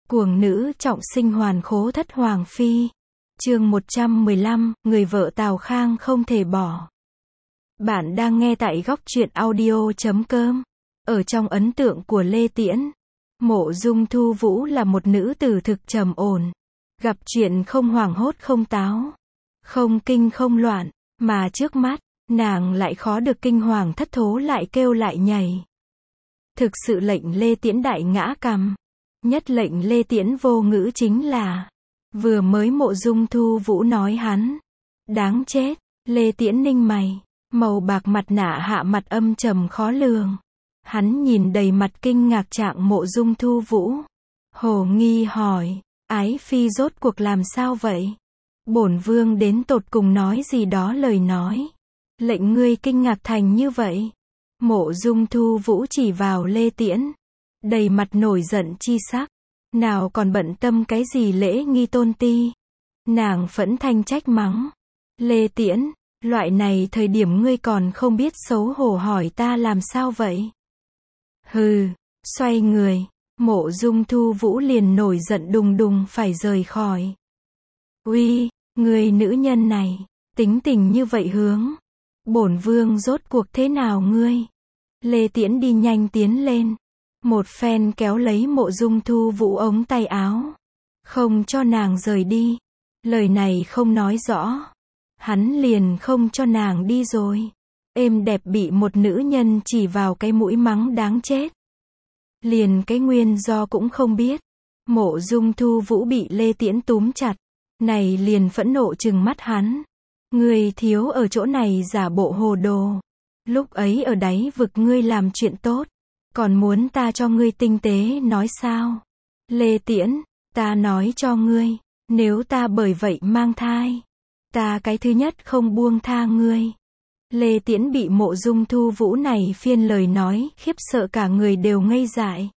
Cuồng nữ trọng sinh hoàn khố thất hoàng phi. Chương 115, người vợ Tào Khang không thể bỏ. Bạn đang nghe tại góc truyện audio.com. Ở trong ấn tượng của Lê Tiễn, Mộ Dung Thu Vũ là một nữ tử thực trầm ổn, gặp chuyện không hoảng hốt không táo, không kinh không loạn, mà trước mắt, nàng lại khó được kinh hoàng thất thố lại kêu lại nhảy. Thực sự lệnh Lê Tiễn đại ngã cằm. Nhất lệnh Lê Tiễn vô ngữ chính là, vừa mới Mộ Dung Thu Vũ nói hắn đáng chết, Lê Tiễn ninh mày, màu bạc mặt nạ hạ mặt âm trầm khó lường. Hắn nhìn đầy mặt kinh ngạc trạng Mộ Dung Thu Vũ, hồ nghi hỏi, ái phi rốt cuộc làm sao vậy? Bổn vương đến tột cùng nói gì đó lời nói, lệnh ngươi kinh ngạc thành như vậy? Mộ Dung Thu Vũ chỉ vào Lê Tiễn, đầy mặt nổi giận chi sắc, nào còn bận tâm cái gì lễ nghi tôn ti. Nàng phẫn thanh trách mắng, Lê Tiễn, loại này thời điểm ngươi còn không biết xấu hổ hỏi ta làm sao vậy? Hừ, xoay người, Mộ Dung Thu Vũ liền nổi giận đùng đùng phải rời khỏi. Uy, người nữ nhân này, tính tình như vậy hướng, bổn vương rốt cuộc thế nào ngươi? Lê Tiễn đi nhanh tiến lên, một phen kéo lấy Mộ Dung Thu Vũ ống tay áo, không cho nàng rời đi. Lời này không nói rõ, hắn liền không cho nàng đi rồi. Êm đẹp bị một nữ nhân chỉ vào cái mũi mắng đáng chết, liền cái nguyên do cũng không biết. Mộ Dung Thu Vũ bị Lê Tiễn túm chặt, này liền phẫn nộ trừng mắt hắn, ngươi thiếu ở chỗ này giả bộ hồ đồ, lúc ấy ở đáy vực ngươi làm chuyện tốt, còn muốn ta cho ngươi tinh tế nói sao? Lê Tiễn, ta nói cho ngươi, nếu ta bởi vậy mang thai, ta cái thứ nhất không buông tha ngươi. Lê Tiễn bị Mộ Dung Thu Vũ này phiên lời nói khiếp sợ cả người đều ngây dại.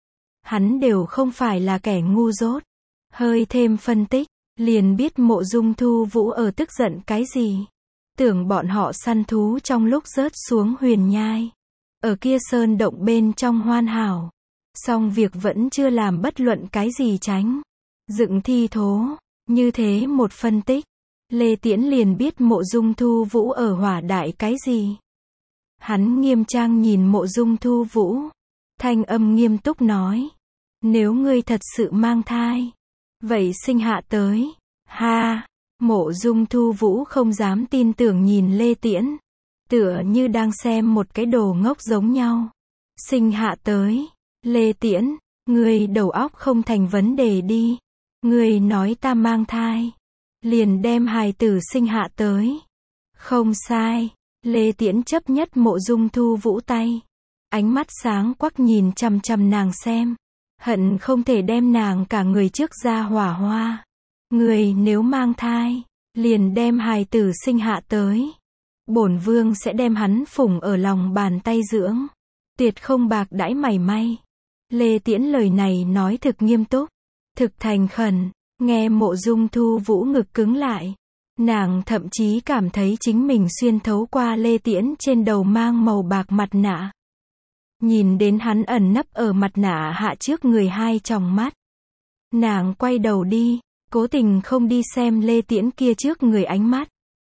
Hắn đều không phải là kẻ ngu dốt, hơi thêm phân tích, liền biết Mộ Dung Thu Vũ ở tức giận cái gì. Tưởng bọn họ săn thú trong lúc rớt xuống huyền nhai, ở kia sơn động bên trong hoàn hảo, song việc vẫn chưa làm bất luận cái gì tránh dựng thi thố. Như thế một phân tích, Lê Tiễn liền biết Mộ Dung Thu Vũ ở hỏa đại cái gì. Hắn nghiêm trang nhìn Mộ Dung Thu Vũ, thanh âm nghiêm túc nói, nếu ngươi thật sự mang thai, vậy sinh hạ tới. Ha! Mộ Dung Thu Vũ không dám tin tưởng nhìn Lê Tiễn, tựa như đang xem một cái đồ ngốc giống nhau. Sinh hạ tới. Lê Tiễn, ngươi đầu óc không thành vấn đề đi. Ngươi nói ta mang thai, liền đem hài tử sinh hạ tới. Không sai. Lê Tiễn chấp nhất Mộ Dung Thu Vũ tay, ánh mắt sáng quắc nhìn chằm chằm nàng xem, hận không thể đem nàng cả người trước ra hỏa hoa. Ngươi nếu mang thai, liền đem hài tử sinh hạ tới, bổn vương sẽ đem hắn phủng ở lòng bàn tay dưỡng, tuyệt không bạc đãi mảy may. Lê Tiễn lời này nói thực nghiêm túc, thực thành khẩn, nghe Mộ Dung Thu Vũ ngực cứng lại. Nàng thậm chí cảm thấy chính mình xuyên thấu qua Lê Tiễn trên đầu mang màu bạc mặt nạ. Nhìn đến hắn ẩn nấp ở mặt nạ hạ trước người hai tròng mắt. Nàng quay đầu đi, cố tình không đi xem Lê Tiễn kia trước người ánh mắt.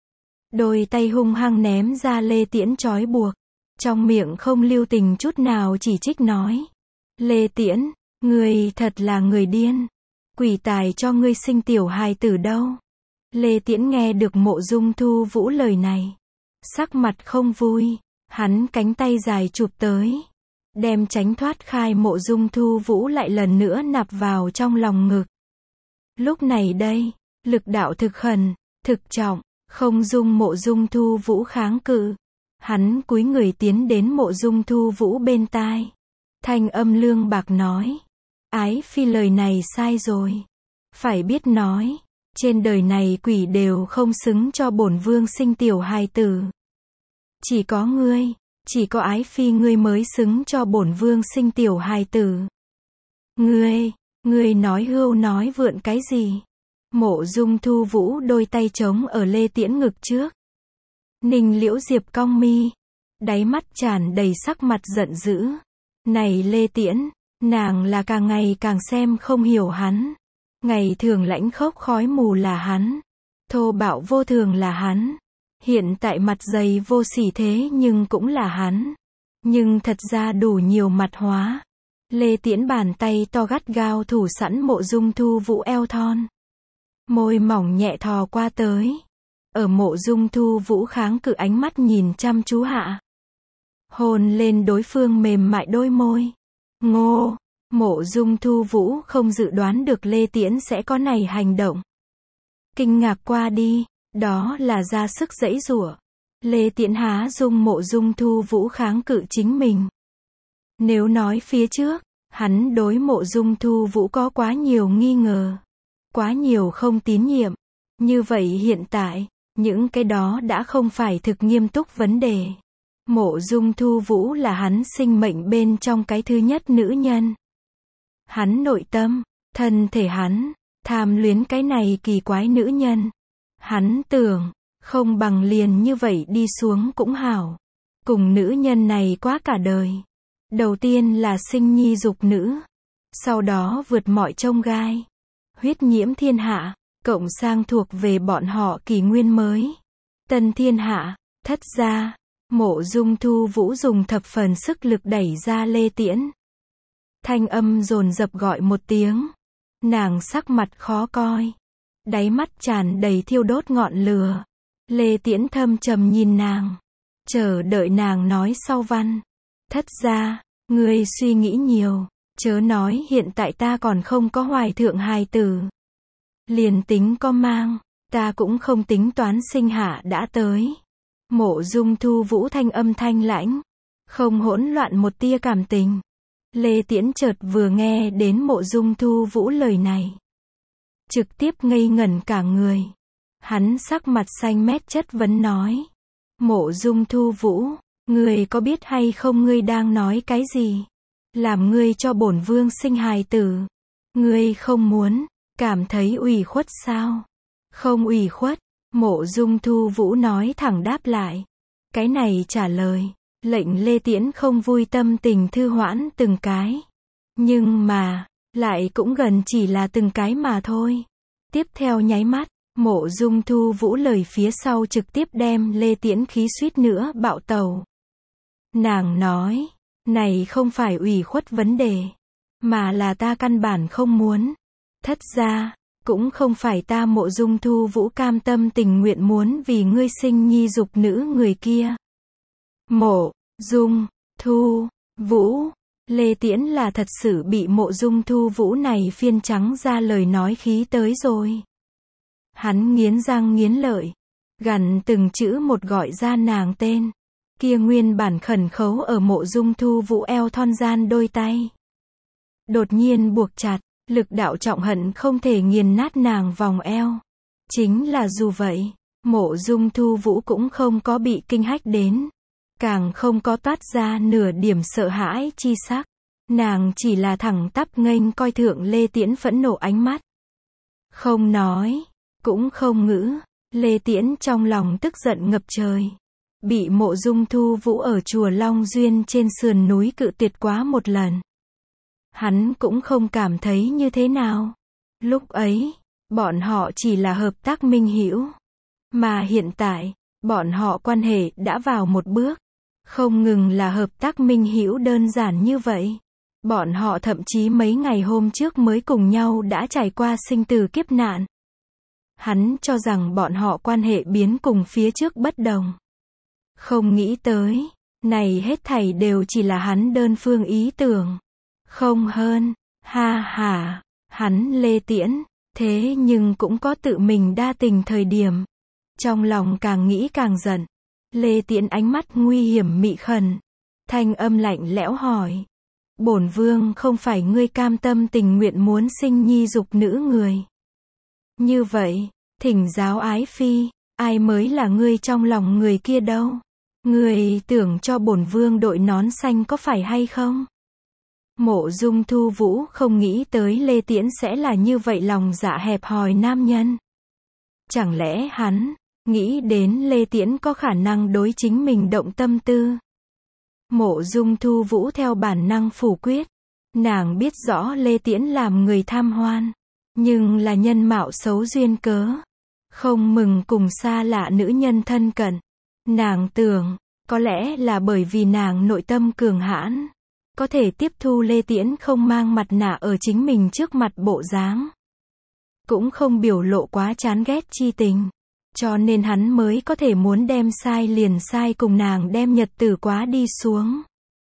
Đôi tay hung hăng ném ra Lê Tiễn trói buộc, trong miệng không lưu tình chút nào chỉ trích nói, Lê Tiễn, ngươi thật là người điên, quỷ tài cho ngươi sinh tiểu hài tử đâu. Lê Tiễn nghe được Mộ Dung Thu Vũ lời này, sắc mặt không vui, hắn cánh tay dài chụp tới, đem tránh thoát khai Mộ Dung Thu Vũ lại lần nữa nạp vào trong lòng ngực. Lúc này đây, lực đạo thực khẩn, thực trọng, không dung Mộ Dung Thu Vũ kháng cự. Hắn cúi người tiến đến Mộ Dung Thu Vũ bên tai, thanh âm lương bạc nói, ái phi lời này sai rồi, phải biết nói, trên đời này quỷ đều không xứng cho bổn vương sinh tiểu hài tử. Chỉ có ngươi, chỉ có ái phi ngươi mới xứng cho bổn vương sinh tiểu hài tử. Ngươi nói hưu nói vượn cái gì? Mộ Dung Thu Vũ đôi tay trống ở Lê Tiễn ngực trước. Ninh Liễu Diệp cong mi, đáy mắt tràn đầy sắc mặt giận dữ. Này Lê Tiễn, Nàng là càng ngày càng xem không hiểu hắn. Ngày thường lãnh khốc khói mù là hắn. Thô bạo vô thường là hắn. Hiện tại mặt dày vô sỉ thế nhưng cũng là hắn. Nhưng thật ra đủ nhiều mặt hóa. Lê Tiễn bàn tay to gắt gao thủ sẵn Mộ Dung Thu Vũ eo thon. Môi mỏng nhẹ thò qua tới. Ở Mộ Dung Thu Vũ kháng cự ánh mắt nhìn chăm chú hạ. Hôn lên đối phương mềm mại đôi môi. Ngô, Mộ Dung Thu Vũ không dự đoán được Lê Tiễn sẽ có này hành động. Kinh ngạc qua đi, đó là ra sức giãy giụa. Lê Tiễn há dung Mộ Dung Thu Vũ kháng cự chính mình. Nếu nói phía trước, hắn đối Mộ Dung Thu Vũ có quá nhiều nghi ngờ, quá nhiều không tín nhiệm. Như vậy hiện tại, những cái đó đã không phải thực nghiêm túc vấn đề. Mộ Dung Thu Vũ là hắn sinh mệnh bên trong cái thứ nhất nữ nhân. Hắn nội tâm, thân thể hắn, tham luyến cái này kỳ quái nữ nhân. Hắn tưởng, không bằng liền như vậy đi xuống cũng hảo. Cùng nữ nhân này quá cả đời. Đầu tiên là sinh nhi dục nữ. Sau đó vượt mọi chông gai. Huyết nhiễm thiên hạ, cộng sang thuộc về bọn họ kỷ nguyên mới. Tân thiên hạ, thất gia. Mộ Dung Thu Vũ dùng thập phần sức lực đẩy ra Lê Tiễn. Thanh âm dồn dập gọi một tiếng. Nàng sắc mặt khó coi. Đáy mắt tràn đầy thiêu đốt ngọn lửa. Lê Tiễn thâm trầm nhìn nàng. Chờ đợi nàng nói sau văn. Thất gia, ngươi suy nghĩ nhiều. Chớ nói hiện tại ta còn không có hoài thượng hài tử. Liền tính có mang, ta cũng không tính toán sinh hạ đã tới. Mộ Dung Thu Vũ thanh âm thanh lãnh. Không hỗn loạn một tia cảm tình. Lê Tiễn chợt vừa nghe đến Mộ Dung Thu Vũ lời này. Trực tiếp ngây ngẩn cả người. Hắn sắc mặt xanh mét chất vấn nói. Mộ Dung Thu Vũ, ngươi có biết hay không ngươi đang nói cái gì? Làm ngươi cho bổn vương sinh hài tử. Ngươi không muốn, cảm thấy ủy khuất sao? Không ủy khuất, Mộ Dung Thu Vũ nói thẳng đáp lại. Cái này trả lời, lệnh Lê Tiễn không vui tâm tình thư hoãn từng cái. Nhưng mà, lại cũng gần chỉ là từng cái mà thôi. Tiếp theo nháy mắt, Mộ Dung Thu Vũ lời phía sau trực tiếp đem Lê Tiễn khí suýt nữa bạo tẩu. Nàng nói, này không phải ủy khuất vấn đề, mà là ta căn bản không muốn. Thất gia, cũng không phải ta Mộ Dung Thu Vũ cam tâm tình nguyện muốn vì ngươi sinh nhi dục nữ người kia. Mộ Dung Thu Vũ, Lê Tiễn là thật sự bị Mộ Dung Thu Vũ này phiên trắng ra lời nói khí tới rồi. Hắn nghiến răng nghiến lợi, gằn từng chữ một gọi ra nàng tên. Kia nguyên bản khẩn khấu ở Mộ Dung Thu Vũ eo thon gian đôi tay. Đột nhiên buộc chặt, lực đạo trọng hận không thể nghiền nát nàng vòng eo. Chính là dù vậy, Mộ Dung Thu Vũ cũng không có bị kinh hách đến. Càng không có toát ra nửa điểm sợ hãi chi sắc. Nàng chỉ là thẳng tắp nghênh coi thượng Lê Tiễn phẫn nộ ánh mắt. Không nói, cũng không ngữ. Lê Tiễn trong lòng tức giận ngập trời. Bị Mộ Dung Thu Vũ ở chùa Long Duyên trên sườn núi cự tuyệt quá một lần. Hắn cũng không cảm thấy như thế nào. Lúc ấy, bọn họ chỉ là hợp tác minh hữu. Mà hiện tại, bọn họ quan hệ đã vào một bước. Không ngừng là hợp tác minh hữu đơn giản như vậy. Bọn họ thậm chí mấy ngày hôm trước mới cùng nhau đã trải qua sinh tử kiếp nạn. Hắn cho rằng bọn họ quan hệ biến cùng phía trước bất đồng. Không nghĩ tới, này hết thảy đều chỉ là hắn đơn phương ý tưởng. Không hơn, ha ha, hắn Lê Tiễn, thế nhưng cũng có tự mình đa tình thời điểm. Trong lòng càng nghĩ càng giận. Lê Tiễn ánh mắt nguy hiểm mị khẩn. Thanh âm lạnh lẽo hỏi. Bổn vương không phải ngươi cam tâm tình nguyện muốn sinh nhi dục nữ người. Như vậy, thỉnh giáo ái phi, ai mới là ngươi trong lòng người kia đâu? Ngươi tưởng cho bổn vương đội nón xanh có phải hay không? Mộ Dung Thu Vũ không nghĩ tới Lê Tiễn sẽ là như vậy lòng dạ hẹp hòi nam nhân. Chẳng lẽ hắn nghĩ đến Lê Tiễn có khả năng đối chính mình động tâm tư? Mộ Dung Thu Vũ theo bản năng phủ quyết. Nàng biết rõ Lê Tiễn làm người tham hoan, nhưng là nhân mạo xấu duyên cớ, không mừng cùng xa lạ nữ nhân thân cận. Nàng tưởng, có lẽ là bởi vì nàng nội tâm cường hãn, có thể tiếp thu Lê Tiễn không mang mặt nạ ở chính mình trước mặt bộ dáng, cũng không biểu lộ quá chán ghét chi tình, cho nên hắn mới có thể muốn đem sai liền sai cùng nàng đem nhật tử quá đi xuống.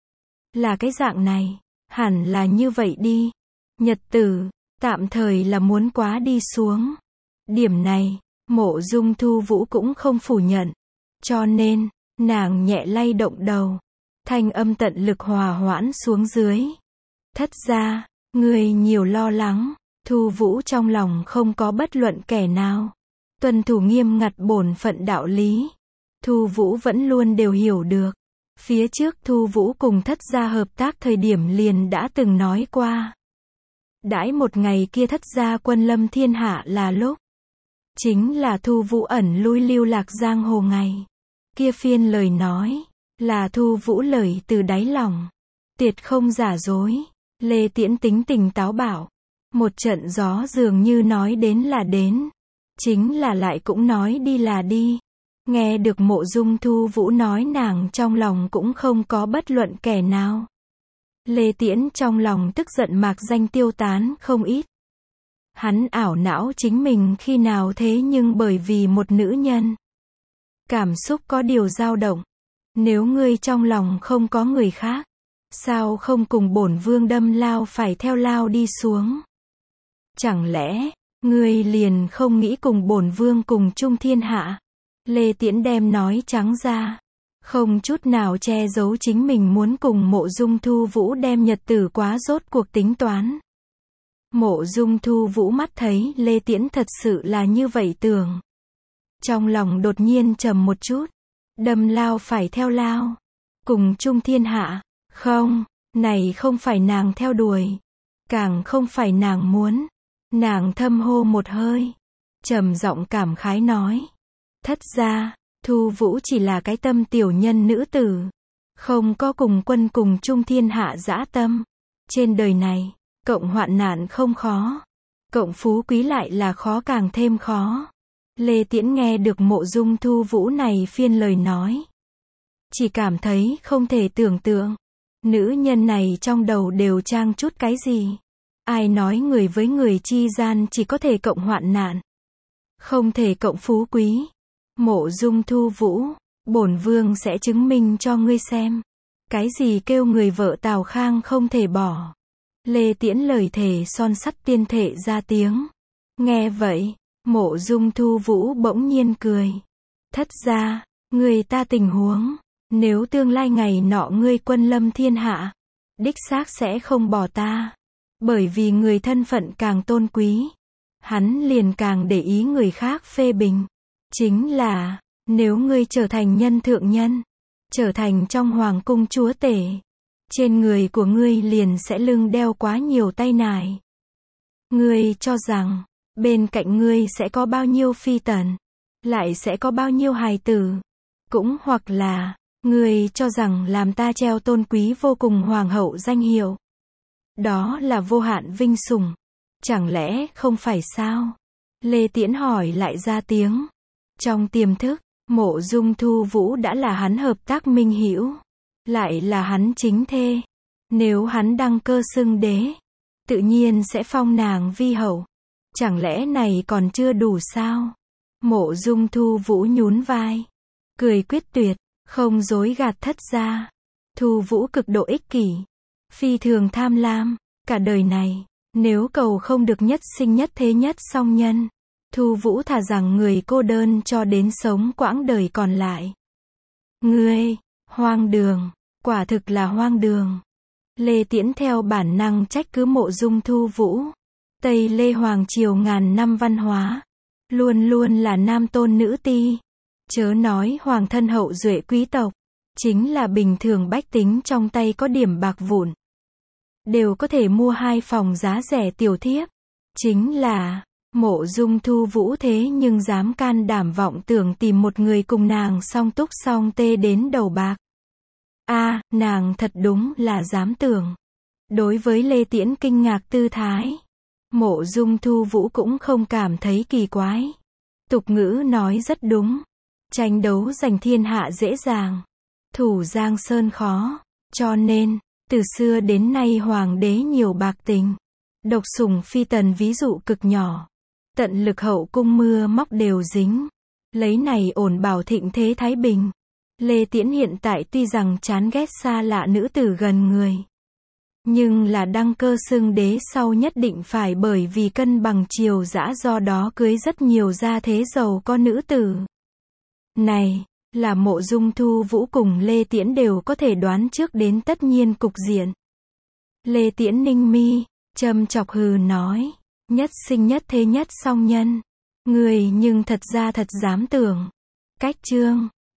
Là cái dạng này, hẳn là như vậy đi. Nhật tử, tạm thời là muốn quá đi xuống. Điểm này, Mộ Dung Thu Vũ cũng không phủ nhận. Cho nên, nàng nhẹ lay động đầu. Thanh âm tận lực hòa hoãn xuống dưới. Thất gia, người nhiều lo lắng. Thu Vũ trong lòng không có bất luận kẻ nào tuân thủ nghiêm ngặt bổn phận đạo lý. Thu Vũ vẫn luôn đều hiểu được. Phía trước Thu Vũ cùng thất gia hợp tác thời điểm liền đã từng nói qua. Đãi một ngày kia thất gia quân lâm thiên hạ là lúc. Chính là Thu Vũ ẩn lui lưu lạc giang hồ ngày. Kia phiên lời nói, là Thu Vũ lời từ đáy lòng. Tuyệt không giả dối. Lê Tiễn tính tình táo bạo. Một trận gió dường như nói đến là đến. Chính là lại cũng nói đi là đi. Nghe được Mộ Dung Thu Vũ nói nàng trong lòng cũng không có bất luận kẻ nào. Lê Tiễn trong lòng tức giận mạc danh tiêu tán không ít. Hắn ảo não chính mình khi nào thế nhưng bởi vì một nữ nhân. Cảm xúc có điều dao động. Nếu ngươi trong lòng không có người khác, sao không cùng bổn vương đâm lao phải theo lao đi xuống? Chẳng lẽ, ngươi liền không nghĩ cùng bổn vương cùng chung thiên hạ? Lê Tiễn đem nói trắng ra, không chút nào che giấu chính mình muốn cùng Mộ Dung Thu Vũ đem nhật tử quá rốt cuộc tính toán. Mộ Dung Thu Vũ mắt thấy Lê Tiễn thật sự là như vậy tưởng. Trong lòng đột nhiên trầm một chút, đâm lao phải theo lao, cùng chung thiên hạ, không, này không phải nàng theo đuổi, càng không phải nàng muốn. Nàng thâm hô một hơi, trầm giọng cảm khái nói. Thất gia, Thu Vũ chỉ là cái tâm tiểu nhân nữ tử, không có cùng quân cùng chung thiên hạ dã tâm. Trên đời này, cộng hoạn nạn không khó, cộng phú quý lại là khó càng thêm khó. Lê Tiễn nghe được Mộ Dung Thu Vũ này phiên lời nói, chỉ cảm thấy không thể tưởng tượng. Nữ nhân này trong đầu đều trang chút cái gì? Ai nói người với người chi gian chỉ có thể cộng hoạn nạn, không thể cộng phú quý? Mộ Dung Thu Vũ, bổn vương sẽ chứng minh cho ngươi xem. Cái gì kêu người vợ Tào Khang không thể bỏ? Lê Tiễn lời thề son sắt tiên thể ra tiếng. Nghe vậy, Mộ Dung Thu Vũ bỗng nhiên cười. Thất gia, người ta tình huống, nếu tương lai ngày nọ ngươi quân lâm thiên hạ, đích xác sẽ không bỏ ta. Bởi vì người thân phận càng tôn quý, hắn liền càng để ý người khác phê bình. Chính là, nếu ngươi trở thành nhân thượng nhân, trở thành trong hoàng cung chúa tể, trên người của ngươi liền sẽ lưng đeo quá nhiều tay nải. Ngươi cho rằng, bên cạnh ngươi sẽ có bao nhiêu phi tần, lại sẽ có bao nhiêu hài tử. Cũng hoặc là, ngươi cho rằng làm ta treo tôn quý vô cùng hoàng hậu danh hiệu, đó là vô hạn vinh sủng. Chẳng lẽ không phải sao? Lê Tiễn hỏi lại ra tiếng. Trong tiềm thức, Mộ Dung Thu Vũ đã là hắn hợp tác minh hữu, lại là hắn chính thê. Nếu hắn đăng cơ xưng đế, tự nhiên sẽ phong nàng vi hậu. Chẳng lẽ này còn chưa đủ sao? Mộ Dung Thu Vũ nhún vai, cười quyết tuyệt, không dối gạt thất gia. Thu Vũ cực độ ích kỷ, phi thường tham lam, cả đời này, nếu cầu không được nhất sinh nhất thế nhất song nhân, Thu Vũ thà rằng người cô đơn cho đến sống quãng đời còn lại. Ngươi, hoang đường, quả thực là hoang đường. Lê Tiễn theo bản năng trách cứ Mộ Dung Thu Vũ. Tây Lê Hoàng triều ngàn năm văn hóa, luôn luôn là nam tôn nữ ti. Chớ nói hoàng thân hậu duệ quý tộc, chính là bình thường bách tính trong tay có điểm bạc vụn, đều có thể mua 2 phòng giá rẻ tiểu thiếp. Chính là, Mộ Dung Thu Vũ thế nhưng dám can đảm vọng tưởng tìm một người cùng nàng song túc song tê đến đầu bạc. Nàng thật đúng là dám tưởng. Đối với Lê Tiễn kinh ngạc tư thái, Mộ Dung Thu Vũ cũng không cảm thấy kỳ quái. Tục ngữ nói rất đúng. Tranh đấu giành thiên hạ dễ dàng, thủ Giang Sơn khó. Cho nên, từ xưa đến nay hoàng đế nhiều bạc tình. Độc sủng phi tần ví dụ cực nhỏ. Tận lực hậu cung mưa móc đều dính. Lấy này ổn bảo thịnh thế thái bình. Lê Tiễn hiện tại tuy rằng chán ghét xa lạ nữ tử gần người, nhưng là đăng cơ xưng đế sau nhất định phải bởi vì cân bằng triều dã do đó cưới rất nhiều gia thế giàu có nữ tử. Này, là Mộ Dung Thu Vũ cùng Lê Tiễn đều có thể đoán trước đến tất nhiên cục diện. Lê Tiễn ninh mi, châm chọc hừ nói, nhất sinh nhất thế nhất song nhân. Người nhưng thật ra thật dám tưởng. Cách chương